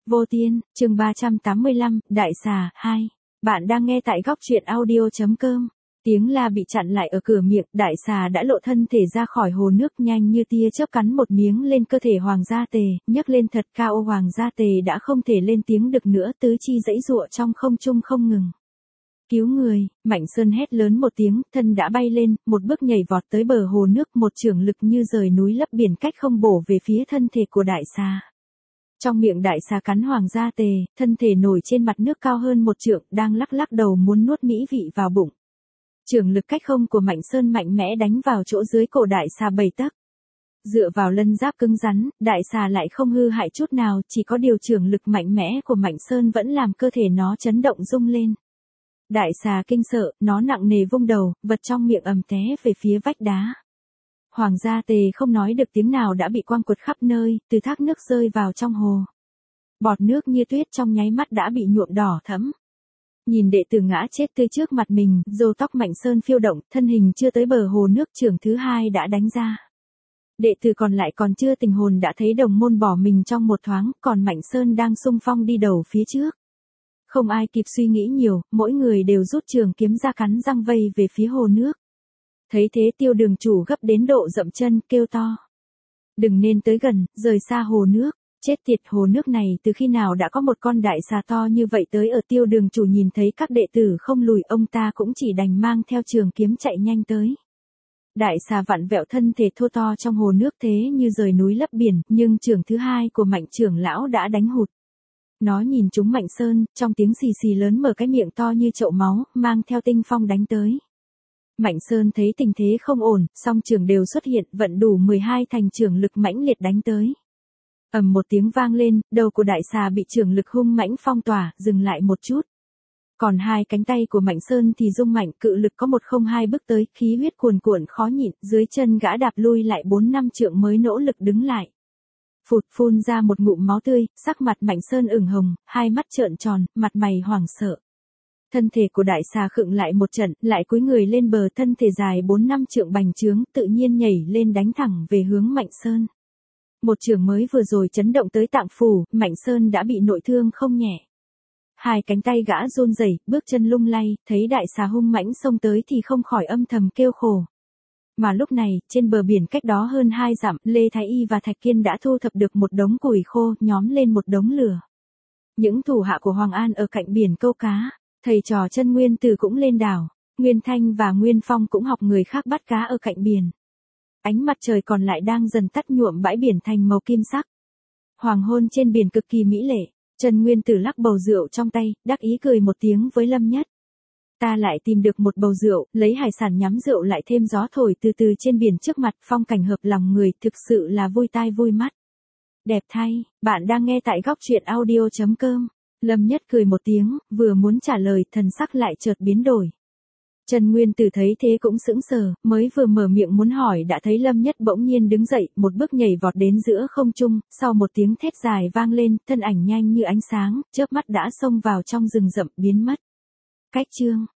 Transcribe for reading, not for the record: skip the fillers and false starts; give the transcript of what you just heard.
Vô Tiên, chương 385, Đại xà, 2. Bạn đang nghe tại góc truyện audio.com. Tiếng la bị chặn lại ở cửa miệng, đại xà đã lộ thân thể ra khỏi hồ nước nhanh như tia chớp cắn một miếng lên cơ thể Hoàng Gia Tề, nhấc lên thật cao. Hoàng Gia Tề đã không thể lên tiếng được nữa, tứ chi giãy giụa trong không trung không ngừng. Cứu người, Mạnh Sơn hét lớn một tiếng, thân đã bay lên, một bước nhảy vọt tới bờ hồ nước, một chưởng lực như rời núi lấp biển cách không bổ về phía thân thể của đại xà. Trong miệng đại xà cắn Hoàng Gia Tề, thân thể nổi trên mặt nước cao hơn một trượng, đang lắc lắc đầu muốn nuốt mỹ vị vào bụng. Chưởng lực cách không của Mạnh Sơn mạnh mẽ đánh vào chỗ dưới cổ đại xà 7 tấc. Dựa vào lân giáp cứng rắn, đại xà lại không hư hại chút nào, chỉ có điều chưởng lực mạnh mẽ của Mạnh Sơn vẫn làm cơ thể nó chấn động rung lên. Đại xà kinh sợ, nó nặng nề vung đầu, vật trong miệng ầm té về phía vách đá. Hoàng Gia Tề không nói được tiếng nào đã bị quăng quật khắp nơi, từ thác nước rơi vào trong hồ. Bọt nước như tuyết trong nháy mắt đã bị nhuộm đỏ thẫm. Nhìn đệ tử ngã chết tươi trước mặt mình, râu tóc Mạnh Sơn phiêu động, thân hình chưa tới bờ hồ nước, chưởng thứ hai đã đánh ra. Đệ tử còn lại còn chưa tình hồn đã thấy đồng môn bỏ mình trong một thoáng, còn Mạnh Sơn đang xung phong đi đầu phía trước. Không ai kịp suy nghĩ nhiều, mỗi người đều rút trường kiếm ra cắn răng vây về phía hồ nước. Thấy thế Tiêu Đường chủ gấp đến độ dậm chân, kêu to. Đừng nên tới gần, rời xa hồ nước. Chết tiệt, hồ nước này từ khi nào đã có một con đại xà to như vậy tới ở. Tiêu Đường chủ nhìn thấy các đệ tử không lùi, ông ta cũng chỉ đành mang theo trường kiếm chạy nhanh tới. Đại xà vặn vẹo thân thể thô to trong hồ nước thế như rời núi lấp biển, nhưng trường thứ hai của Mạnh trưởng lão đã đánh hụt. Nó nhìn trúng Mạnh Sơn, trong tiếng xì xì lớn mở cái miệng to như chậu máu, mang theo tinh phong đánh tới. Mạnh Sơn thấy tình thế không ổn, song trường đều xuất hiện, vận đủ 12 thành trường lực mãnh liệt đánh tới. Ầm một tiếng vang lên, đầu của đại xà bị trường lực hung mãnh phong tỏa, dừng lại một chút. Còn hai cánh tay của Mạnh Sơn thì rung mạnh, cự lực có 102 bước tới, khí huyết cuồn cuộn khó nhịn, dưới chân gã đạp lui lại 4-5 trượng mới nỗ lực đứng lại. Phụt, phun ra một ngụm máu tươi, sắc mặt Mạnh Sơn ửng hồng, hai mắt trợn tròn, mặt mày hoảng sợ. Thân thể của đại xà khựng lại một trận, lại cúi người lên bờ, thân thể dài 4-5 trượng bành trướng, tự nhiên nhảy lên đánh thẳng về hướng Mạnh Sơn. Một trường mới vừa rồi chấn động tới tạng phủ, Mạnh Sơn đã bị nội thương không nhẹ. Hai cánh tay gã run rẩy, bước chân lung lay, thấy đại xà hung mãnh xông tới thì không khỏi âm thầm kêu khổ. Mà lúc này, trên bờ biển cách đó hơn 2 dặm, Lê Thái Y và Thạch Kiên đã thu thập được một đống củi khô, nhóm lên một đống lửa. Những thủ hạ của Hoàng An ở cạnh biển câu cá, thầy trò Chân Nguyên Tử cũng lên đảo, Nguyên Thanh và Nguyên Phong cũng học người khác bắt cá ở cạnh biển. Ánh mặt trời còn lại đang dần tắt, nhuộm bãi biển thành màu kim sắc. Hoàng hôn trên biển cực kỳ mỹ lệ, Chân Nguyên Tử lắc bầu rượu trong tay, đắc ý cười một tiếng với Lâm Nhất. Ta lại tìm được một bầu rượu, lấy hải sản nhắm rượu lại thêm gió thổi từ từ trên biển trước mặt, phong cảnh hợp lòng người, thực sự là vui tai vui mắt. Đẹp thay, bạn đang nghe tại góc truyện audio.com. Lâm Nhất cười một tiếng, vừa muốn trả lời, thần sắc lại chợt biến đổi. Trần Nguyên Tử thấy thế cũng sững sờ, mới vừa mở miệng muốn hỏi đã thấy Lâm Nhất bỗng nhiên đứng dậy, một bước nhảy vọt đến giữa không trung, sau một tiếng thét dài vang lên, thân ảnh nhanh như ánh sáng, chớp mắt đã xông vào trong rừng rậm biến mất. Cách chương